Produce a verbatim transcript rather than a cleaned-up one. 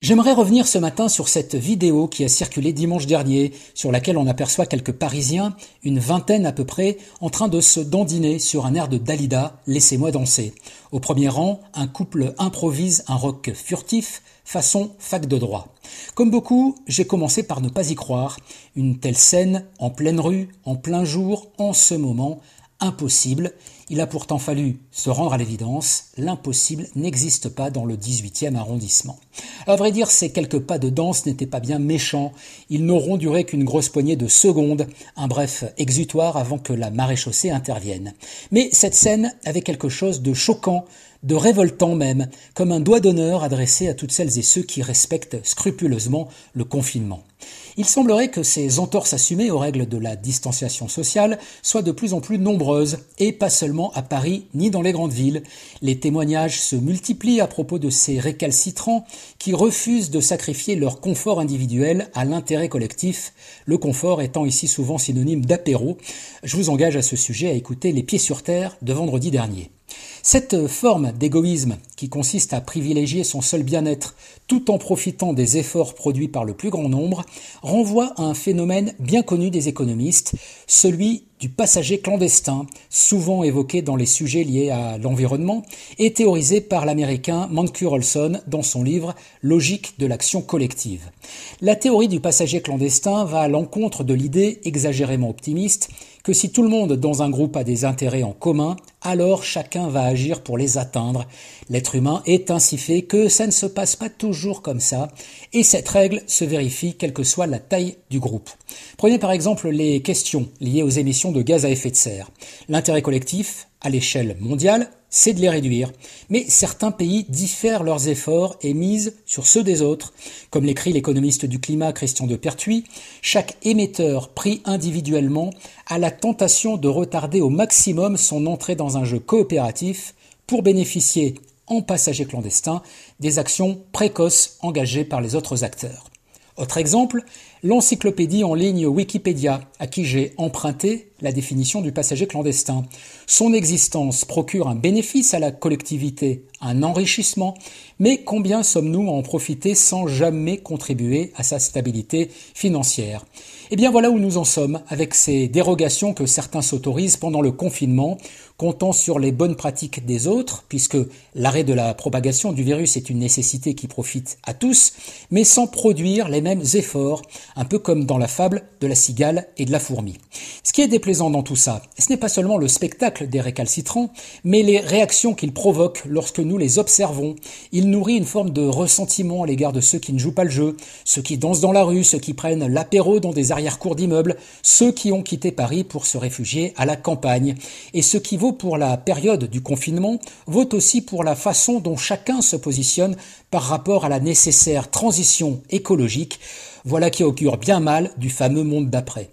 J'aimerais revenir ce matin sur cette vidéo qui a circulé dimanche dernier, sur laquelle on aperçoit quelques Parisiens, une vingtaine à peu près, en train de se dandiner sur un air de Dalida, Laissez-moi danser. Au premier rang, un couple improvise un rock furtif, façon fac de droit. Comme beaucoup, j'ai commencé par ne pas y croire. Une telle scène, en pleine rue, en plein jour, en ce moment, impossible. Il a pourtant fallu se rendre à l'évidence, l'impossible n'existe pas dans le dix-huitième arrondissement. À vrai dire, ces quelques pas de danse n'étaient pas bien méchants, ils n'auront duré qu'une grosse poignée de secondes, un bref exutoire avant que la maréchaussée intervienne. Mais cette scène avait quelque chose de choquant, de révoltant même, comme un doigt d'honneur adressé à toutes celles et ceux qui respectent scrupuleusement le confinement. Il semblerait que ces entorses assumées aux règles de la distanciation sociale soient de plus en plus nombreuses, et pas seulement à Paris ni dans les grandes villes. Les témoignages se multiplient à propos de ces récalcitrants qui refusent de sacrifier leur confort individuel à l'intérêt collectif, le confort étant ici souvent synonyme d'apéro. Je vous engage à ce sujet à écouter Les Pieds sur Terre de vendredi dernier. Cette forme d'égoïsme qui consiste à privilégier son seul bien-être tout en profitant des efforts produits par le plus grand nombre renvoie à un phénomène bien connu des économistes, celui du passager clandestin, souvent évoqué dans les sujets liés à l'environnement et théorisé par l'américain Mancur Olson dans son livre « Logique de l'action collective ». La théorie du passager clandestin va à l'encontre de l'idée exagérément optimiste que si tout le monde dans un groupe a des intérêts en commun, alors chacun va agir pour les atteindre. L'être humain est ainsi fait que ça ne se passe pas toujours comme ça, et cette règle se vérifie quelle que soit la taille du groupe. Prenez par exemple les questions liées aux émissions de gaz à effet de serre. L'intérêt collectif, à l'échelle mondiale, c'est de les réduire. Mais certains pays diffèrent leurs efforts et misent sur ceux des autres. Comme l'écrit l'économiste du climat Christian de Pertuis, chaque émetteur pris individuellement a la tentation de retarder au maximum son entrée dans un jeu coopératif pour bénéficier, en passager clandestin, des actions précoces engagées par les autres acteurs. Autre exemple, l'encyclopédie en ligne Wikipédia, à qui j'ai emprunté la définition du passager clandestin. Son existence procure un bénéfice à la collectivité, un enrichissement, mais combien sommes-nous à en profiter sans jamais contribuer à sa stabilité financière ? Eh bien voilà où nous en sommes, avec ces dérogations que certains s'autorisent pendant le confinement, comptant sur les bonnes pratiques des autres, puisque l'arrêt de la propagation du virus est une nécessité qui profite à tous, mais sans produire les mêmes efforts, un peu comme dans la fable de la cigale et de la fourmi. Ce qui est déplaisant dans tout ça, ce n'est pas seulement le spectacle des récalcitrants, mais les réactions qu'ils provoquent lorsque nous les observons. Il nourrit une forme de ressentiment à l'égard de ceux qui ne jouent pas le jeu, ceux qui dansent dans la rue, ceux qui prennent l'apéro dans des arrière-cours d'immeubles, ceux qui ont quitté Paris pour se réfugier à la campagne. Et ce qui vaut pour la période du confinement vaut aussi pour la façon dont chacun se positionne par rapport à la nécessaire transition écologique. Voilà qui augure bien mal du fameux monde d'après.